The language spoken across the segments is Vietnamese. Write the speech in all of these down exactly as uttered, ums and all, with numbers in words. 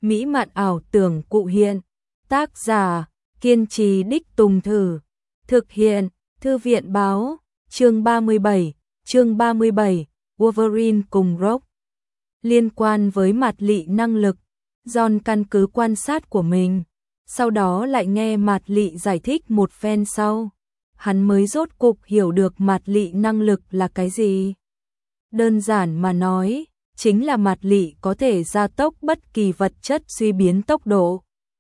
mỹ mạn ảo tưởng cụ hiện. Tác giả, kiên trì đích Tùng Thử. Thực hiện, Thư viện báo. Chương ba mươi bảy, chương ba mươi bảy, Wolverine cùng Rogue. Liên quan với Mạt Lị năng lực, John căn cứ quan sát của mình, sau đó lại nghe Mạt Lị giải thích một phen sau, hắn mới rốt cục hiểu được Mạt Lị năng lực là cái gì. Đơn giản mà nói, chính là Mạt Lị có thể gia tốc bất kỳ vật chất suy biến tốc độ,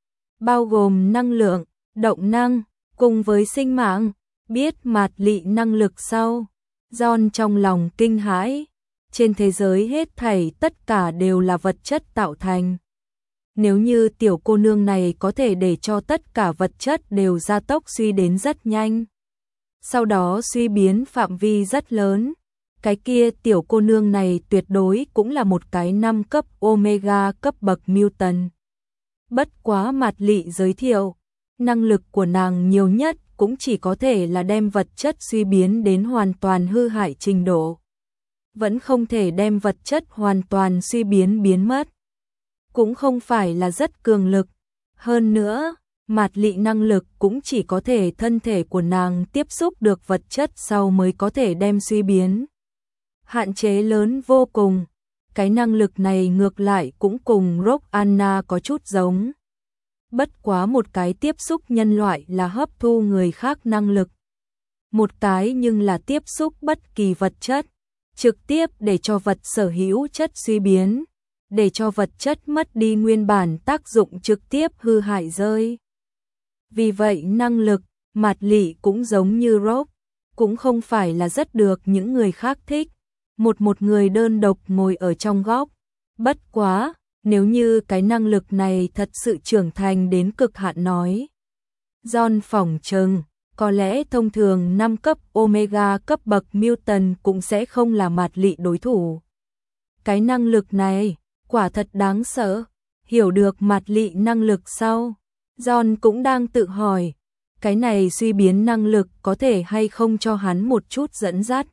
bao gồm năng lượng, động năng, cùng với sinh mạng. Biết Mạt Lị năng lực sau, John trong lòng kinh hãi, trên thế giới hết thảy tất cả đều là vật chất tạo thành. Nếu như tiểu cô nương này có thể để cho tất cả vật chất đều gia tốc suy đến rất nhanh, sau đó suy biến phạm vi rất lớn, cái kia tiểu cô nương này tuyệt đối cũng là một cái năm cấp Omega cấp bậc mutant. Bất quá Mạt Lị giới thiệu, năng lực của nàng nhiều nhất cũng chỉ có thể là đem vật chất suy biến đến hoàn toàn hư hại trình độ. Vẫn không thể đem vật chất hoàn toàn suy biến biến mất. Cũng không phải là rất cường lực. Hơn nữa, Mạt Lị năng lực cũng chỉ có thể thân thể của nàng tiếp xúc được vật chất sau mới có thể đem suy biến. Hạn chế lớn vô cùng. Cái năng lực này ngược lại cũng cùng Rogue Anna có chút giống. Bất quá một cái tiếp xúc nhân loại là hấp thu người khác năng lực. Một cái nhưng là tiếp xúc bất kỳ vật chất, trực tiếp để cho vật sở hữu chất suy biến, để cho vật chất mất đi nguyên bản tác dụng trực tiếp hư hại rơi. Vì vậy năng lực, Mạt Lị cũng giống như Rogue, cũng không phải là rất được những người khác thích. Một một người đơn độc ngồi ở trong góc. Bất quá, nếu như cái năng lực này thật sự trưởng thành đến cực hạn nói, John phỏng chừng, có lẽ thông thường năm cấp Omega cấp bậc mutant cũng sẽ không là Mạt Lị đối thủ. Cái năng lực này, quả thật đáng sợ. Hiểu được Mạt Lị năng lực sau, John cũng đang tự hỏi, cái này suy biến năng lực có thể hay không cho hắn một chút dẫn dắt,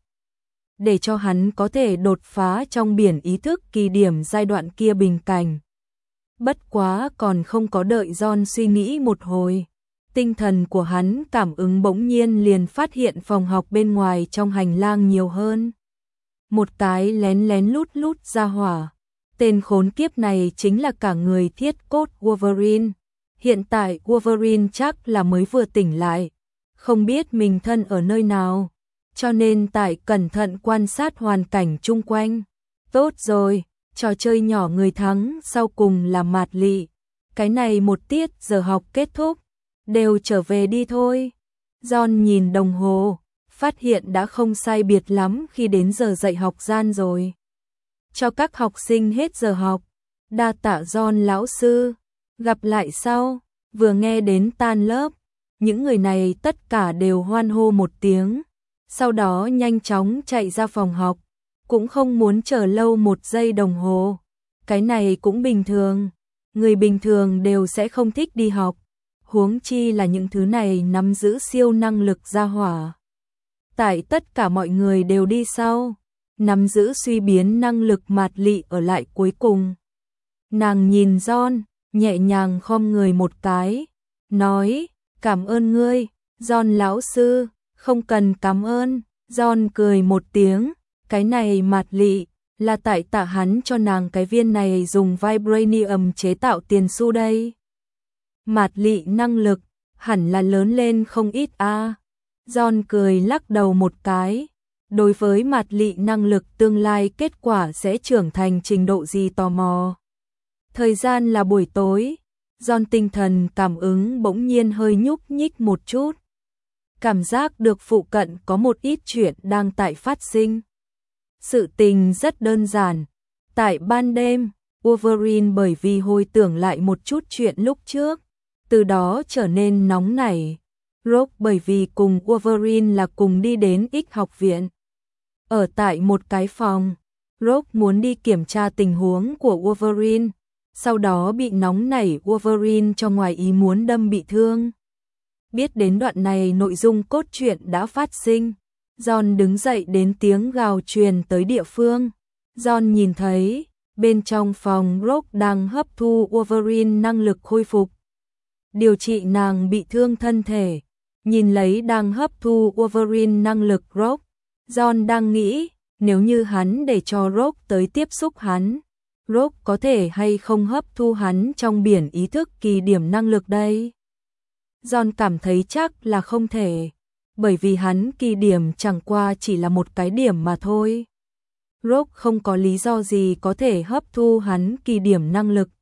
để cho hắn có thể đột phá trong biển ý thức kỳ điểm giai đoạn kia bình cảnh. Bất quá còn không có đợi John suy nghĩ một hồi, tinh thần của hắn cảm ứng bỗng nhiên liền phát hiện phòng học bên ngoài trong hành lang nhiều hơn một cái lén lén lút lút ra hỏa. Tên khốn kiếp này chính là cả người thiết cốt Wolverine. Hiện tại Wolverine chắc là mới vừa tỉnh lại, không biết mình thân ở nơi nào, cho nên tại cẩn thận quan sát hoàn cảnh chung quanh. Tốt rồi, trò chơi nhỏ người thắng sau cùng là Mạt Lị. Cái này một tiết giờ học kết thúc, đều trở về đi thôi. John nhìn đồng hồ, phát hiện đã không sai biệt lắm khi đến giờ dạy học gian rồi. Cho các học sinh hết giờ học. Đa tạ John lão sư. Gặp lại sau. Vừa nghe đến tan lớp, những người này tất cả đều hoan hô một tiếng, sau đó nhanh chóng chạy ra phòng học, cũng không muốn chờ lâu một giây đồng hồ. Cái này cũng bình thường, người bình thường đều sẽ không thích đi học, huống chi là những thứ này nắm giữ siêu năng lực gia hỏa. Tại tất cả mọi người đều đi sau, nắm giữ suy biến năng lực Mạt Lị ở lại cuối cùng. Nàng nhìn John, nhẹ nhàng khom người một cái, nói, cảm ơn ngươi, John lão sư. Không cần cảm ơn. John cười một tiếng, cái này Mạt Lị, là tại tạ hắn cho nàng cái viên này dùng vibranium chế tạo tiền xu đây. Mạt Lị năng lực, hẳn là lớn lên không ít a. À. John cười lắc đầu một cái, đối với Mạt Lị năng lực tương lai kết quả sẽ trưởng thành trình độ gì tò mò. Thời gian là buổi tối, John tinh thần cảm ứng bỗng nhiên hơi nhúc nhích một chút. Cảm giác được phụ cận có một ít chuyện đang tại phát sinh. Sự tình rất đơn giản. Tại ban đêm, Wolverine bởi vì hồi tưởng lại một chút chuyện lúc trước, từ đó trở nên nóng nảy. Rogue bởi vì cùng Wolverine là cùng đi đến X học viện. Ở tại một cái phòng, Rogue muốn đi kiểm tra tình huống của Wolverine, sau đó bị nóng nảy Wolverine cho ngoài ý muốn đâm bị thương. Biết đến đoạn này nội dung cốt truyện đã phát sinh, John đứng dậy đến tiếng gào truyền tới địa phương. John nhìn thấy, Bên trong phòng Rogue đang hấp thu Wolverine năng lực khôi phục, điều trị nàng bị thương thân thể. Nhìn lấy đang hấp thu Wolverine năng lực Rogue, John đang nghĩ, nếu như hắn để cho Rogue tới tiếp xúc hắn, Rogue có thể hay không hấp thu hắn trong biển ý thức kỳ điểm năng lực đây? John cảm thấy chắc là không thể, bởi vì hắn kỳ điểm chẳng qua chỉ là một cái điểm mà thôi. Rogue không có lý do gì có thể hấp thu hắn kỳ điểm năng lực.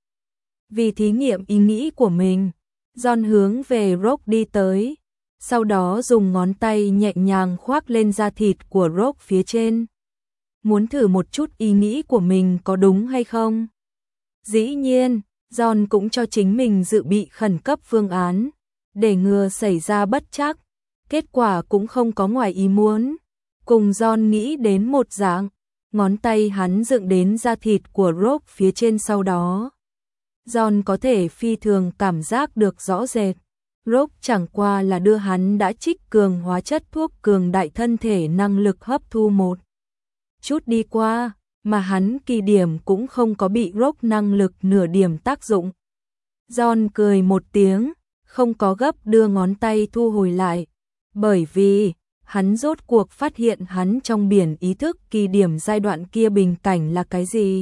Vì thí nghiệm ý nghĩ của mình, John hướng về Rogue đi tới, sau đó dùng ngón tay nhẹ nhàng khoác lên da thịt của Rogue phía trên. Muốn thử một chút ý nghĩ của mình có đúng hay không? Dĩ nhiên, John cũng cho chính mình dự bị khẩn cấp phương án, để ngừa xảy ra bất trắc. Kết quả cũng không có ngoài ý muốn. Cùng John nghĩ đến một dạng, ngón tay hắn dựng đến da thịt của Rogue phía trên, sau đó John có thể phi thường cảm giác được rõ rệt. Rogue chẳng qua là đưa hắn đã trích cường hóa chất thuốc cường đại thân thể năng lực hấp thu một chút đi qua, mà hắn kỳ điểm cũng không có bị Rogue năng lực nửa điểm tác dụng. John cười một tiếng, không có gấp đưa ngón tay thu hồi lại, bởi vì hắn rốt cuộc phát hiện hắn trong biển ý thức kỳ điểm giai đoạn kia bình cảnh là cái gì.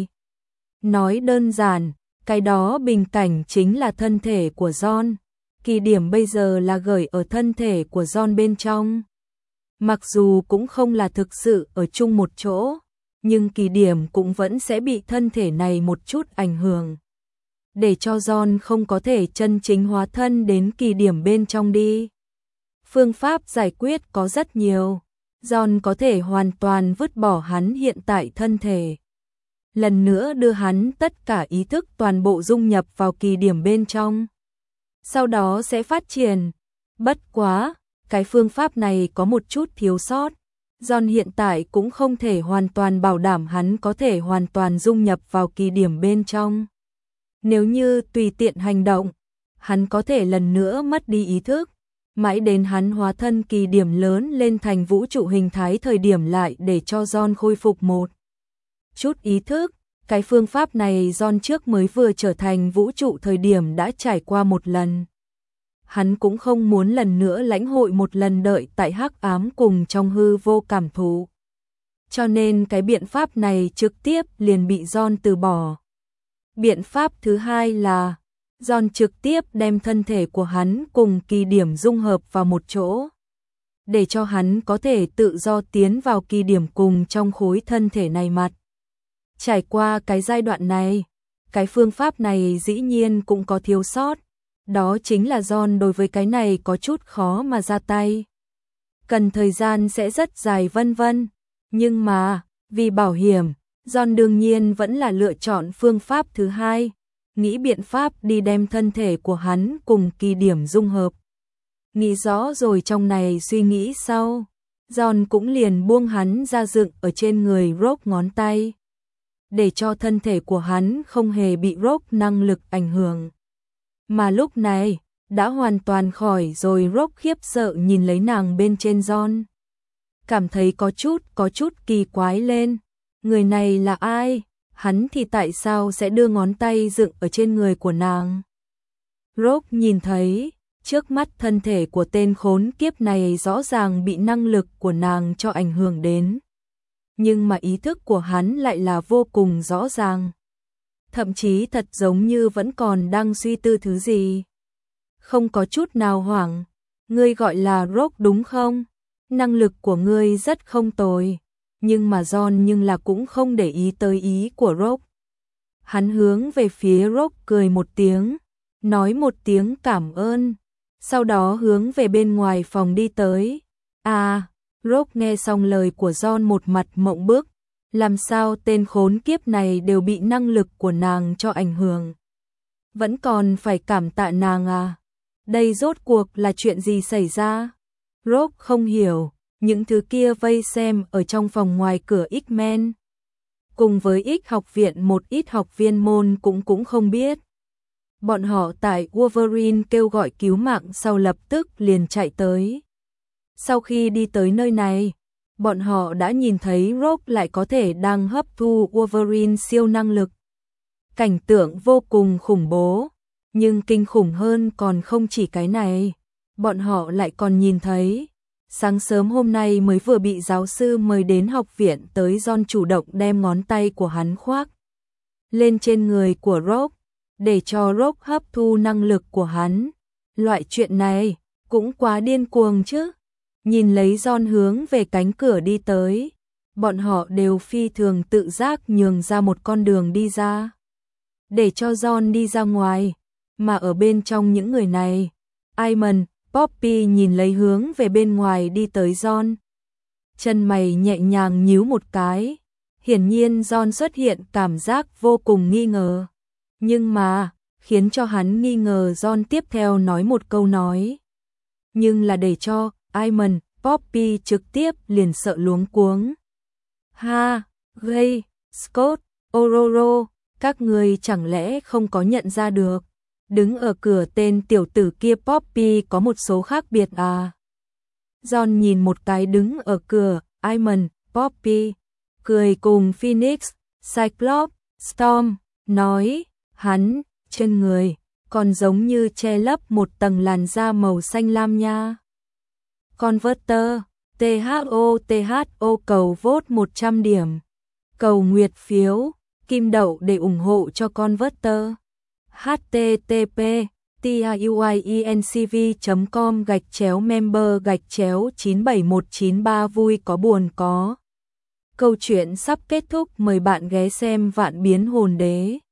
Nói đơn giản, cái đó bình cảnh chính là thân thể của John. Kỳ điểm bây giờ là gửi ở thân thể của John bên trong. Mặc dù cũng không là thực sự ở chung một chỗ, nhưng kỳ điểm cũng vẫn sẽ bị thân thể này một chút ảnh hưởng, để cho John không có thể chân chính hóa thân đến kỳ điểm bên trong đi. Phương pháp giải quyết có rất nhiều. John có thể hoàn toàn vứt bỏ hắn hiện tại thân thể, lần nữa đưa hắn tất cả ý thức toàn bộ dung nhập vào kỳ điểm bên trong, sau đó sẽ phát triển. Bất quá, cái phương pháp này có một chút thiếu sót. John hiện tại cũng không thể hoàn toàn bảo đảm hắn có thể hoàn toàn dung nhập vào kỳ điểm bên trong. Nếu như tùy tiện hành động, hắn có thể lần nữa mất đi ý thức, mãi đến hắn hóa thân kỳ điểm lớn lên thành vũ trụ hình thái thời điểm lại để cho John khôi phục một chút ý thức. Cái phương pháp này John trước mới vừa trở thành vũ trụ thời điểm đã trải qua một lần. Hắn cũng không muốn lần nữa lãnh hội một lần đợi tại hắc ám cùng trong hư vô cảm thụ. Cho nên cái biện pháp này trực tiếp liền bị John từ bỏ. Biện pháp thứ hai là John trực tiếp đem thân thể của hắn cùng kỳ điểm dung hợp vào một chỗ, để cho hắn có thể tự do tiến vào kỳ điểm cùng trong khối thân thể này mặt. Trải qua cái giai đoạn này, cái phương pháp này dĩ nhiên cũng có thiếu sót, đó chính là John đối với cái này có chút khó mà ra tay. Cần thời gian sẽ rất dài vân vân, nhưng mà, vì bảo hiểm, John đương nhiên vẫn là lựa chọn phương pháp thứ hai, nghĩ biện pháp đi đem thân thể của hắn cùng kỳ điểm dung hợp. Nghĩ rõ rồi trong này suy nghĩ sau, John cũng liền buông hắn ra dựng ở trên người Rogue ngón tay, để cho thân thể của hắn không hề bị Rogue năng lực ảnh hưởng. Mà lúc này, đã hoàn toàn khỏi rồi. Rogue khiếp sợ nhìn lấy nàng bên trên John, cảm thấy có chút, có chút kỳ quái lên. Người này là ai? Hắn thì tại sao sẽ đưa ngón tay dựng ở trên người của nàng? Rogue nhìn thấy, trước mắt thân thể của tên khốn kiếp này rõ ràng bị năng lực của nàng cho ảnh hưởng đến. Nhưng mà ý thức của hắn lại là vô cùng rõ ràng. Thậm chí thật giống như vẫn còn đang suy tư thứ gì. Không có chút nào hoảng. Ngươi gọi là Rogue đúng không? Năng lực của ngươi rất không tồi. Nhưng mà John nhưng là cũng không để ý tới ý của Rogue. Hắn hướng về phía Rogue cười một tiếng, nói một tiếng cảm ơn, sau đó hướng về bên ngoài phòng đi tới. À, Rogue nghe xong lời của John một mặt mộng bức, làm sao tên khốn kiếp này đều bị năng lực của nàng cho ảnh hưởng. Vẫn còn phải cảm tạ nàng à? Đây rốt cuộc là chuyện gì xảy ra? Rogue không hiểu. Những thứ kia vây xem ở trong phòng ngoài cửa X-Men, cùng với X học viện một ít học viên môn cũng cũng không biết. Bọn họ tại Wolverine kêu gọi cứu mạng sau lập tức liền chạy tới. Sau khi đi tới nơi này, bọn họ đã nhìn thấy Rogue lại có thể đang hấp thu Wolverine siêu năng lực. Cảnh tượng vô cùng khủng bố, nhưng kinh khủng hơn còn không chỉ cái này, bọn họ lại còn nhìn thấy. Sáng sớm hôm nay mới vừa bị giáo sư mời đến học viện tới John chủ động đem ngón tay của hắn khoác lên trên người của Rogue, để cho Rogue hấp thu năng lực của hắn. Loại chuyện này cũng quá điên cuồng chứ. Nhìn lấy John hướng về cánh cửa đi tới, bọn họ đều phi thường tự giác nhường ra một con đường đi ra, để cho John đi ra ngoài. Mà ở bên trong những người này, Iman, Poppy nhìn lấy hướng về bên ngoài đi tới John. Chân mày nhẹ nhàng nhíu một cái. Hiển nhiên John xuất hiện cảm giác vô cùng nghi ngờ. Nhưng mà, khiến cho hắn nghi ngờ John tiếp theo nói một câu nói. Nhưng là để cho Iman, Poppy trực tiếp liền sợ luống cuống. Ha, Gray, Scott, Ororo, các người chẳng lẽ không có nhận ra được? Đứng ở cửa tên tiểu tử kia Poppy có một số khác biệt à? John nhìn một cái đứng ở cửa, Iman, Poppy, cười cùng Phoenix, Cyclops, Storm, nói, hắn, trên người, còn giống như che lấp một tầng làn da màu xanh lam nha. Converter, tê hát o tê hát o cầu vote một trăm điểm. Cầu nguyệt phiếu, kim đậu để ủng hộ cho Converter. http tiuiencv chấm com gạch chéo member gạch chéo chín bảy một chín ba vui có buồn có. Câu chuyện sắp kết thúc, mời bạn ghé xem Vạn Biến Hồn Đế.